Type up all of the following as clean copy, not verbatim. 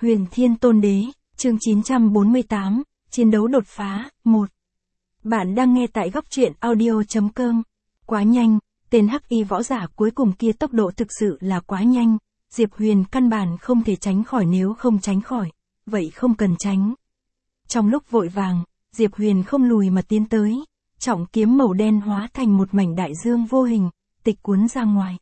Huyền Thiên Tôn Đế, chương 948, chiến đấu đột phá, 1. Bạn đang nghe tại góc truyện audio.com. Quá nhanh, tên hắc y võ giả cuối cùng kia tốc độ thực sự là quá nhanh, Diệp Huyền căn bản không thể tránh khỏi, nếu không tránh khỏi, vậy không cần tránh. Trong lúc vội vàng, Diệp Huyền không lùi mà tiến tới, trọng kiếm màu đen hóa thành một mảnh đại dương vô hình, tịch cuốn ra ngoài.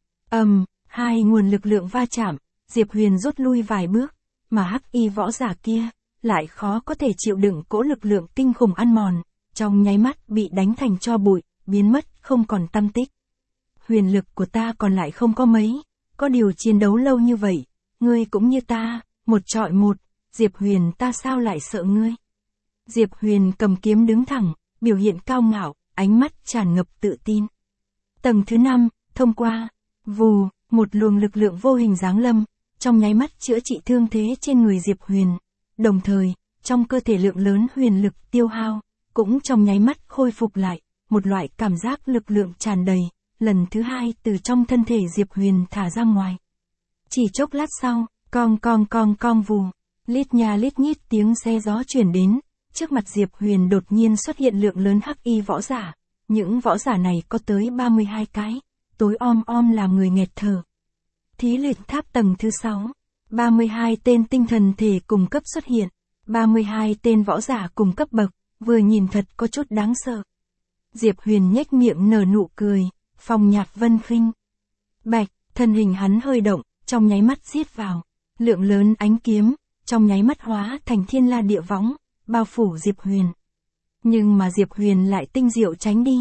Hai nguồn lực lượng va chạm, Diệp Huyền rút lui vài bước, mà hắc y võ giả kia lại khó có thể chịu đựng cỗ lực lượng kinh khủng ăn mòn, trong nháy mắt bị đánh thành tro bụi, biến mất không còn tăm tích. Huyền lực của ta còn lại không có mấy, có điều chiến đấu lâu như vậy, ngươi cũng như ta, một trọi một, Diệp Huyền ta sao lại sợ ngươi. Diệp Huyền cầm kiếm đứng thẳng, biểu hiện cao ngạo, ánh mắt tràn ngập tự tin. Tầng thứ 5, thông qua, vù, một luồng lực lượng vô hình giáng lâm, trong nháy mắt chữa trị thương thế trên người Diệp Huyền. Đồng thời, trong cơ thể lượng lớn huyền lực tiêu hao, cũng trong nháy mắt khôi phục lại, một loại cảm giác lực lượng tràn đầy, lần thứ hai từ trong thân thể Diệp Huyền thả ra ngoài. Chỉ chốc lát sau, cong vù, lít nha lít nhít tiếng xe gió chuyển đến, trước mặt Diệp Huyền đột nhiên xuất hiện lượng lớn hắc y võ giả, những võ giả này có tới 32 cái, tối om làm người nghẹt thở. Thí luyện tháp tầng thứ 6, 32 tên tinh thần thể cùng cấp xuất hiện, 32 tên võ giả cùng cấp bậc, vừa nhìn thật có chút đáng sợ. Diệp Huyền nhếch miệng nở nụ cười, phong nhạc vân khinh. Bạch, thân hình hắn hơi động, trong nháy mắt giết vào, lượng lớn ánh kiếm, trong nháy mắt hóa thành thiên la địa võng, bao phủ Diệp Huyền. Nhưng mà Diệp Huyền lại tinh diệu tránh đi,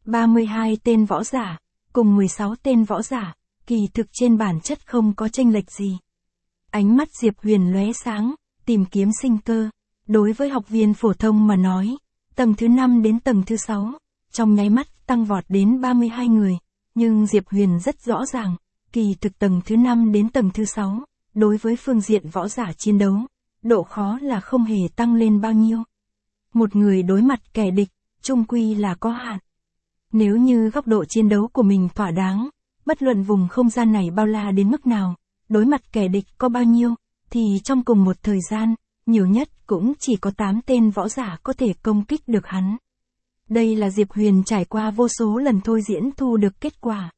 32 tên võ giả, cùng 16 tên võ giả, kỳ thực trên bản chất không có chênh lệch gì. Ánh mắt Diệp Huyền lóe sáng, tìm kiếm sinh cơ. Đối với học viên phổ thông mà nói, tầng thứ 5 đến tầng thứ 6, trong nháy mắt tăng vọt đến 32 người, nhưng Diệp Huyền rất rõ ràng, kỳ thực tầng thứ 5 đến tầng thứ 6, đối với phương diện võ giả chiến đấu, độ khó là không hề tăng lên bao nhiêu. Một người đối mặt kẻ địch, chung quy là có hạn. Nếu như góc độ chiến đấu của mình thỏa đáng, bất luận vùng không gian này bao la đến mức nào, đối mặt kẻ địch có bao nhiêu, thì trong cùng một thời gian, nhiều nhất cũng chỉ có 8 tên võ giả có thể công kích được hắn. Đây là Diệp Huyền trải qua vô số lần thôi diễn thu được kết quả.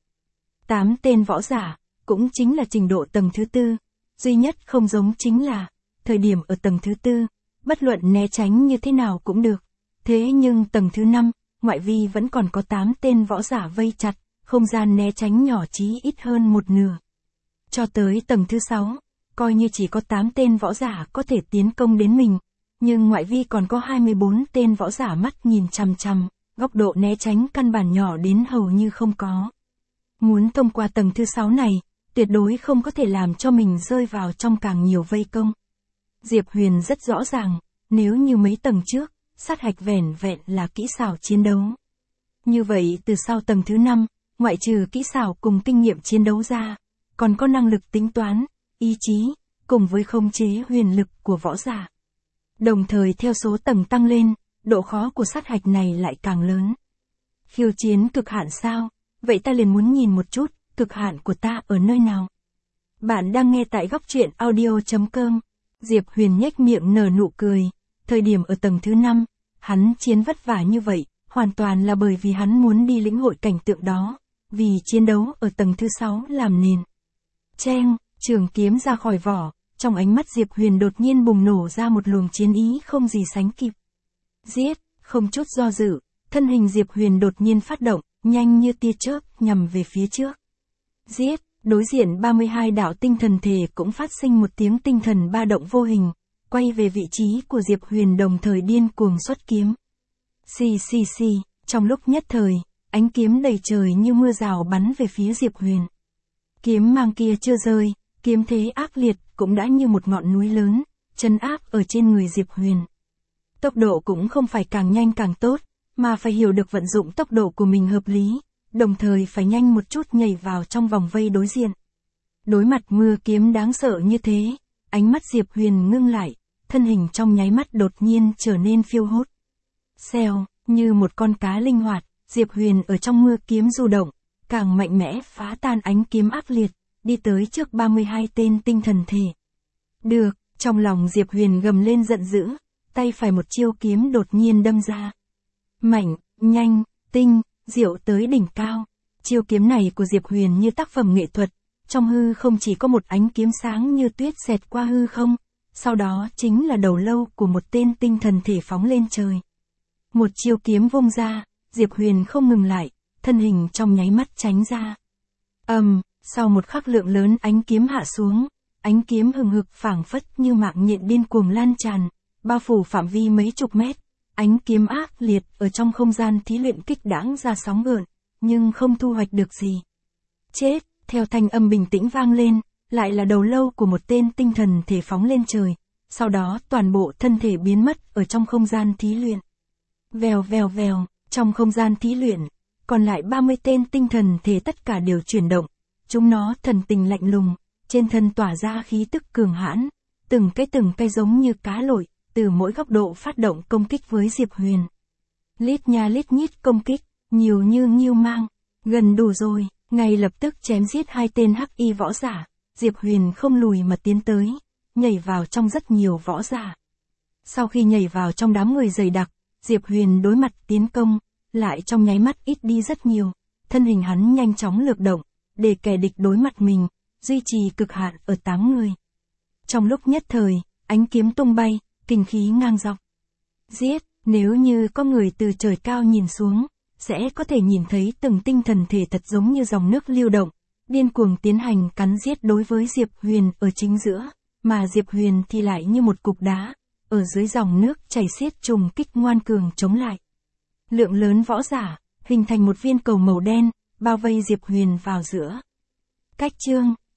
8 tên võ giả, cũng chính là trình độ tầng thứ 4, duy nhất không giống chính là, thời điểm ở tầng thứ 4, bất luận né tránh như thế nào cũng được. Thế nhưng tầng thứ 5, ngoại vi vẫn còn có 8 tên võ giả vây chặt, không gian né tránh nhỏ chí ít hơn một nửa. Cho tới tầng thứ 6, coi như chỉ có 8 tên võ giả có thể tiến công đến mình, nhưng ngoại vi còn có 24 tên võ giả mắt nhìn chằm chằm, góc độ né tránh căn bản nhỏ đến hầu như không có. Muốn thông qua tầng thứ 6 này, tuyệt đối không có thể làm cho mình rơi vào trong càng nhiều vây công. Diệp Huyền rất rõ ràng, nếu như mấy tầng trước, sát hạch vẻn vẹn là kỹ xảo chiến đấu. Như vậy từ sau tầng thứ 5, ngoại trừ kỹ xảo cùng kinh nghiệm chiến đấu ra, còn có năng lực tính toán, ý chí, cùng với khống chế huyền lực của võ giả. Đồng thời theo số tầng tăng lên, độ khó của sát hạch này lại càng lớn. Khiêu chiến cực hạn sao? Vậy ta liền muốn nhìn một chút, cực hạn của ta ở nơi nào? Bạn đang nghe tại góc truyện audio.com. Diệp Huyền nhếch miệng nở nụ cười, thời điểm ở tầng thứ 5, hắn chiến vất vả như vậy, hoàn toàn là bởi vì hắn muốn đi lĩnh hội cảnh tượng đó, vì chiến đấu ở tầng thứ 6 làm nền. Cheng, trường kiếm ra khỏi vỏ, trong ánh mắt Diệp Huyền đột nhiên bùng nổ ra một luồng chiến ý không gì sánh kịp. Giết, không chút do dự, thân hình Diệp Huyền đột nhiên phát động, nhanh như tia chớp nhằm về phía trước. Giết, đối diện 32 đạo tinh thần thể cũng phát sinh một tiếng tinh thần ba động vô hình, quay về vị trí của Diệp Huyền đồng thời điên cuồng xuất kiếm. Xì, trong lúc nhất thời, ánh kiếm đầy trời như mưa rào bắn về phía Diệp Huyền. Kiếm mang kia chưa rơi, kiếm thế ác liệt cũng đã như một ngọn núi lớn, trấn áp ở trên người Diệp Huyền. Tốc độ cũng không phải càng nhanh càng tốt, mà phải hiểu được vận dụng tốc độ của mình hợp lý, đồng thời phải nhanh một chút nhảy vào trong vòng vây đối diện. Đối mặt mưa kiếm đáng sợ như thế, ánh mắt Diệp Huyền ngưng lại, thân hình trong nháy mắt đột nhiên trở nên phiêu hốt. Xèo, như một con cá linh hoạt, Diệp Huyền ở trong mưa kiếm du động, càng mạnh mẽ phá tan ánh kiếm ác liệt, đi tới trước 32 tên tinh thần thể. Được, Trong lòng Diệp Huyền gầm lên giận dữ, tay phải một chiêu kiếm đột nhiên đâm ra. Mạnh, nhanh, tinh, diệu tới đỉnh cao. Chiêu kiếm này của Diệp Huyền như tác phẩm nghệ thuật, trong hư không chỉ có một ánh kiếm sáng như tuyết xẹt qua hư không, sau đó chính là đầu lâu của một tên tinh thần thể phóng lên trời. Một chiêu kiếm vung ra, Diệp Huyền không ngừng lại, thân hình trong nháy mắt tránh ra. Sau một khắc lượng lớn ánh kiếm hạ xuống, ánh kiếm hừng hực phảng phất như mạng nhện điên cuồng lan tràn, bao phủ phạm vi mấy chục mét, ánh kiếm ác liệt ở trong không gian thí luyện kích đãng ra sóng gợn, nhưng không thu hoạch được gì. Chết, theo thanh âm bình tĩnh vang lên, lại là đầu lâu của một tên tinh thần thể phóng lên trời, sau đó toàn bộ thân thể biến mất ở trong không gian thí luyện. Vèo vèo vèo, trong không gian thí luyện, còn lại 30 tên tinh thần thể tất cả đều chuyển động, chúng nó thần tình lạnh lùng, trên thân tỏa ra khí tức cường hãn, từng cái giống như cá lội, từ mỗi góc độ phát động công kích với Diệp Huyền. Lít nha lít nhít công kích, nhiều như nghiêu mang, gần đủ rồi, ngay lập tức chém giết 2 tên hắc y võ giả, Diệp Huyền không lùi mà tiến tới, nhảy vào trong rất nhiều võ giả. Sau khi nhảy vào trong đám người dày đặc, Diệp Huyền đối mặt tiến công, lại trong nháy mắt ít đi rất nhiều, thân hình hắn nhanh chóng lược động, để kẻ địch đối mặt mình, duy trì cực hạn ở 8 người. Trong lúc nhất thời, ánh kiếm tung bay, kinh khí ngang dọc. Giết, nếu như có người từ trời cao nhìn xuống, sẽ có thể nhìn thấy từng tinh thần thể thật giống như dòng nước lưu động, điên cuồng tiến hành cắn giết đối với Diệp Huyền ở chính giữa, mà Diệp Huyền thì lại như một cục đá, ở dưới dòng nước chảy xiết trùng kích ngoan cường chống lại. Lượng lớn võ giả, hình thành một viên cầu màu đen, bao vây Diệp Huyền vào giữa. Cách chương